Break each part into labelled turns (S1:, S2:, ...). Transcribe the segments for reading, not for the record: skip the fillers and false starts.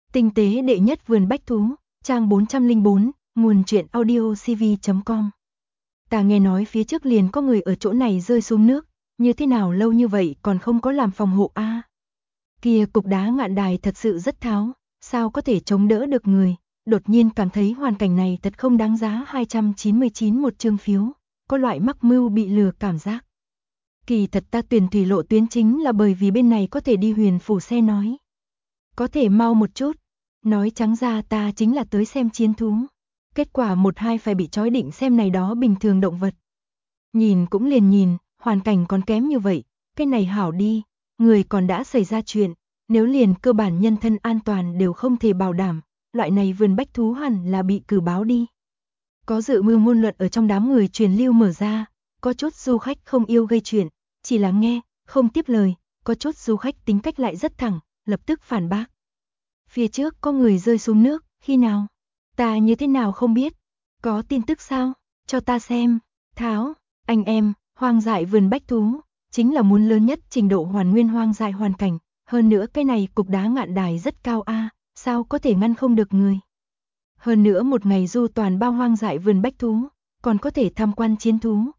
S1: Tinh tế đệ nhất vườn bách thú, trang 404, nguồn truyện audio cv.com. Ta nghe nói phía trước liền có người ở chỗ này rơi xuống nước, như thế nào lâu như vậy còn không có làm phòng hộ a? Kia cục đá ngạn đài thật sự rất tháo, sao có thể chống đỡ được người, đột nhiên cảm thấy hoàn cảnh này thật không đáng giá 299 một chương phiếu, có loại mắc mưu bị lừa cảm giác. Kỳ thật ta tuyển thủy lộ tuyến chính là bởi vì bên này có thể đi Huyền Phủ xe nói. Có thể mau một chút, nói trắng ra ta chính là tới xem chiến thú. Kết quả một hai phải bị trói định xem này đó bình thường động vật. Nhìn cũng liền nhìn, hoàn cảnh còn kém như vậy, cái này hảo đi, người còn đã xảy ra chuyện, nếu liền cơ bản nhân thân an toàn đều không thể bảo đảm, loại này vườn bách thú hẳn là bị cử báo đi. Có dự mưu ngôn luận ở trong đám người truyền lưu mở ra, có chút du khách không yêu gây chuyện, chỉ là nghe, không tiếp lời, có chút du khách tính cách lại rất thẳng, lập tức phản bác. Phía trước có người rơi xuống nước, khi nào? Ta như thế nào không biết? Có tin tức sao? Cho ta xem. Tháo, anh em, hoang dại vườn bách thú, chính là muốn lớn nhất trình độ hoàn nguyên hoang dại hoàn cảnh, hơn nữa cái này cục đá ngạn đài rất cao a, sao có thể ngăn không được người? Hơn nữa một ngày du toàn bao hoang dại vườn bách thú, còn có thể tham quan chiến thú,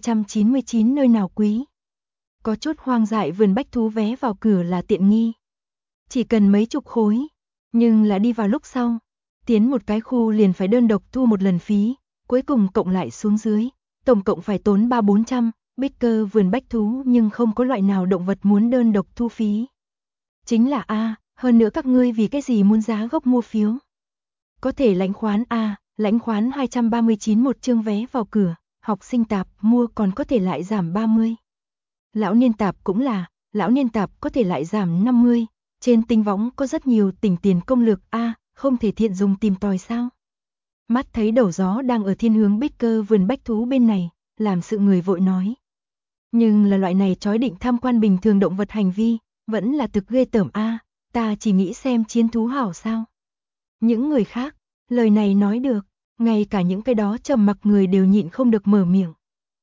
S1: 299 nơi nào quý. Có chút hoang dại vườn bách thú vé vào cửa là tiện nghi. Chỉ cần mấy chục khối, nhưng là đi vào lúc sau, tiến một cái khu liền phải đơn độc thu một lần phí, cuối cùng cộng lại xuống dưới, tổng cộng phải tốn 300-400, Baker vườn bách thú nhưng không có loại nào động vật muốn đơn độc thu phí. Chính là a, hơn nữa các ngươi vì cái gì muốn giá gốc mua phiếu? Có thể lãnh khoán a, lãnh khoán 239 một chương vé vào cửa, học sinh tạp mua còn có thể lại giảm 30. Lão niên tạp cũng là, lão niên tạp có thể lại giảm 50. Trên tinh võng có rất nhiều tỉnh tiền công lược a, không thể thiện dùng tìm tòi sao? Mắt thấy đầu gió đang ở thiên hướng Baker vườn bách thú bên này, làm sự người vội nói. Nhưng là loại này trói định tham quan bình thường động vật hành vi, vẫn là thực ghê tởm a, ta chỉ nghĩ xem chiến thú hảo sao? Những người khác, lời này nói được, ngay cả những cái đó trầm mặc người đều nhịn không được mở miệng.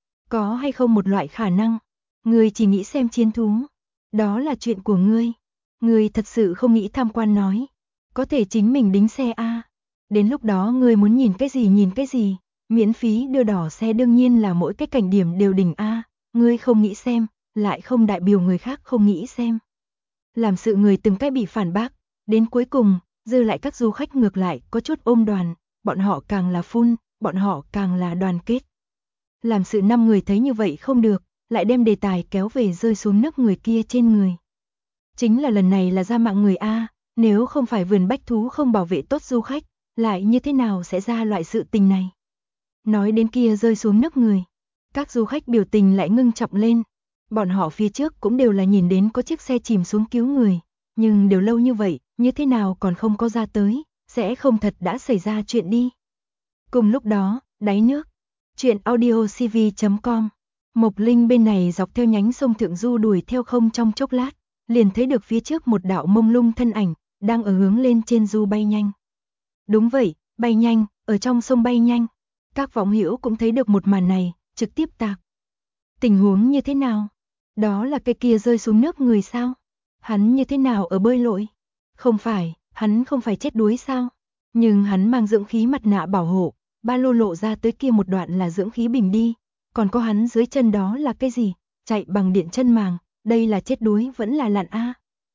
S1: Có hay không một loại khả năng, người chỉ nghĩ xem chiến thú, đó là chuyện của ngươi. Ngươi thật sự không nghĩ tham quan nói, có thể chính mình đính xe a. Đến lúc đó ngươi muốn nhìn cái gì, miễn phí đưa đỏ xe đương nhiên là mỗi cái cảnh điểm đều đỉnh a, ngươi không nghĩ xem, lại không đại biểu người khác không nghĩ xem. Làm sự người từng cái bị phản bác, đến cuối cùng, dư lại các du khách ngược lại có chút ôm đoàn, bọn họ càng là phun, bọn họ càng là đoàn kết. Làm sự 5 người thấy như vậy không được, lại đem đề tài kéo về rơi xuống nước người kia trên người. Chính là lần này là ra mạng người a, nếu không phải vườn bách thú không bảo vệ tốt du khách, lại như thế nào sẽ ra loại sự tình này? Nói đến kia rơi xuống nước người, các du khách biểu tình lại ngưng trọng lên. Bọn họ phía trước cũng đều là nhìn đến có chiếc xe chìm xuống cứu người, nhưng đều lâu như vậy, như thế nào còn không có ra tới, sẽ không thật đã xảy ra chuyện đi. Cùng lúc đó, đáy nước, truyện audio cv.com, Mộc Linh bên này dọc theo nhánh sông Thượng Du đuổi theo không trong chốc lát, liền thấy được phía trước một đạo mông lung thân ảnh, đang ở hướng lên trên du bay nhanh. Đúng vậy, bay nhanh, ở trong sông bay nhanh. Các võng hữu cũng thấy được một màn này, trực tiếp tạc. Tình huống như thế nào? Đó là cái kia rơi xuống nước người sao? Hắn như thế nào ở bơi lội? Không phải, hắn không phải chết đuối sao? Nhưng hắn mang dưỡng khí mặt nạ bảo hộ, ba lô lộ ra tới kia một đoạn là dưỡng khí bình đi. Còn có hắn dưới chân đó là cái gì? Chạy bằng điện chân màng. Đây là chết đuối vẫn là lặn a?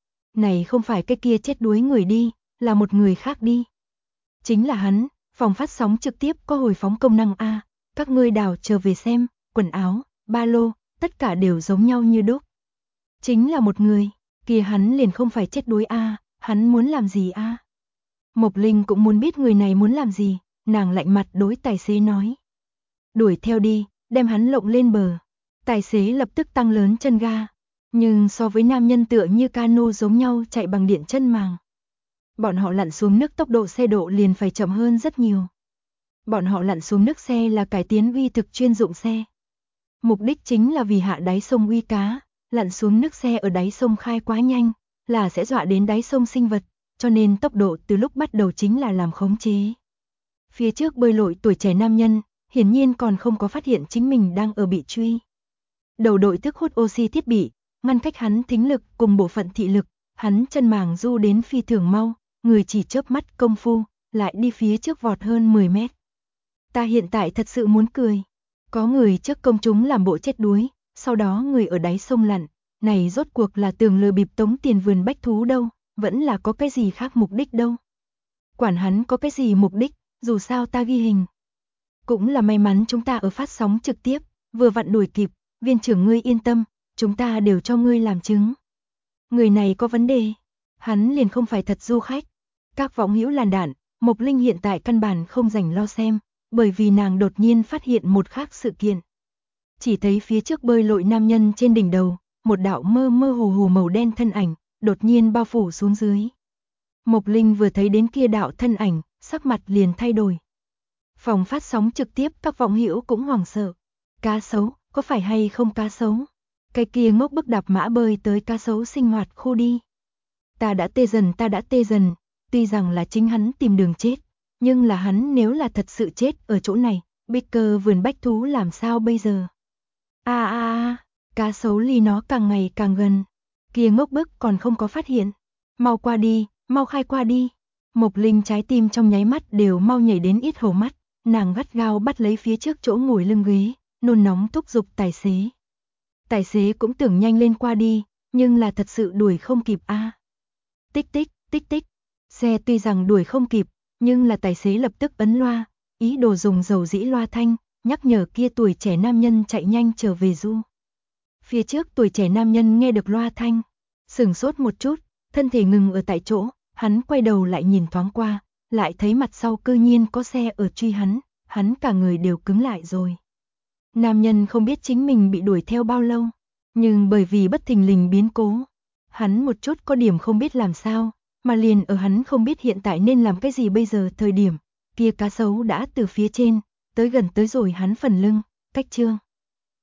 S1: Này không phải cái kia chết đuối người đi, là một người khác đi. Chính là hắn, phòng phát sóng trực tiếp có hồi phóng công năng a, các ngươi đào trở về xem, quần áo, ba lô, tất cả đều giống nhau như đúc. Chính là một người, kia hắn liền không phải chết đuối a, hắn muốn làm gì a? Mộc Linh cũng muốn biết người này muốn làm gì, nàng lạnh mặt đối tài xế nói. Đuổi theo đi, đem hắn lộng lên bờ. Tài xế lập tức tăng lớn chân ga. Nhưng so với nam nhân tựa như cano giống nhau chạy bằng điện chân màng. Bọn họ lặn xuống nước tốc độ xe độ liền phải chậm hơn rất nhiều. Bọn họ lặn xuống nước xe là cải tiến uy thực chuyên dụng xe. Mục đích chính là vì hạ đáy sông uy cá, lặn xuống nước xe ở đáy sông khai quá nhanh, là sẽ dọa đến đáy sông sinh vật, cho nên tốc độ từ lúc bắt đầu chính là làm khống chế. Phía trước bơi lội tuổi trẻ nam nhân, hiển nhiên còn không có phát hiện chính mình đang ở bị truy. Đầu đội thức hút oxy thiết bị, ngăn cách hắn thính lực cùng bộ phận thị lực, hắn chân màng du đến phi thường mau, người chỉ chớp mắt công phu, lại đi phía trước vọt hơn 10 mét. Ta hiện tại thật sự muốn cười. Có người trước công chúng làm bộ chết đuối, sau đó người ở đáy sông lặn, này rốt cuộc là tưởng lừa bịp tống tiền vườn bách thú đâu, vẫn là có cái gì khác mục đích đâu. Quản hắn có cái gì mục đích, dù sao ta ghi hình. Cũng là may mắn chúng ta ở phát sóng trực tiếp, vừa vặn đuổi kịp, viên trưởng ngươi yên tâm, chúng ta đều cho ngươi làm chứng. Người này có vấn đề, hắn liền không phải thật du khách. Các võng hữu làn đạn, Mộc Linh hiện tại căn bản không rảnh lo xem, bởi vì nàng đột nhiên phát hiện một khác sự kiện. Chỉ thấy phía trước bơi lội nam nhân trên đỉnh đầu, một đạo mơ mơ hồ hồ màu đen thân ảnh, đột nhiên bao phủ xuống dưới. Mộc Linh vừa thấy đến kia đạo thân ảnh, sắc mặt liền thay đổi. Phòng phát sóng trực tiếp các võng hữu cũng hoảng sợ. Cá sấu, có phải hay không cá sấu? Cái kia ngốc bức đạp mã bơi tới cá sấu sinh hoạt khu đi. Ta đã tê dần, tuy rằng là chính hắn tìm đường chết, nhưng là hắn nếu là thật sự chết ở chỗ này, Baker vườn bách thú làm sao bây giờ? Cá sấu ly nó càng ngày càng gần. Kia ngốc bức còn không có phát hiện. Mau qua đi, mau khai qua đi. Mộc Linh trái tim trong nháy mắt đều mau nhảy đến yết hầu mắt, nàng gắt gao bắt lấy phía trước chỗ ngồi lưng ghế, nôn nóng thúc giục tài xế. Tài xế cũng tưởng nhanh lên qua đi, nhưng là thật sự đuổi không kịp a. Tích tích, tích tích. Xe tuy rằng đuổi không kịp, nhưng là tài xế lập tức ấn loa, ý đồ dùng dầu dĩ loa thanh, nhắc nhở kia tuổi trẻ nam nhân chạy nhanh trở về du. Phía trước tuổi trẻ nam nhân nghe được loa thanh, sửng sốt một chút, thân thể ngừng ở tại chỗ, hắn quay đầu lại nhìn thoáng qua, lại thấy mặt sau cư nhiên có xe ở truy hắn cả người đều cứng lại rồi. Nam nhân không biết chính mình bị đuổi theo bao lâu, nhưng bởi vì bất thình lình biến cố, hắn một chút có điểm không biết làm sao, mà liền ở hắn không biết hiện tại nên làm cái gì bây giờ thời điểm, kia cá sấu đã từ phía trên, tới gần tới rồi hắn phần lưng, cách chương.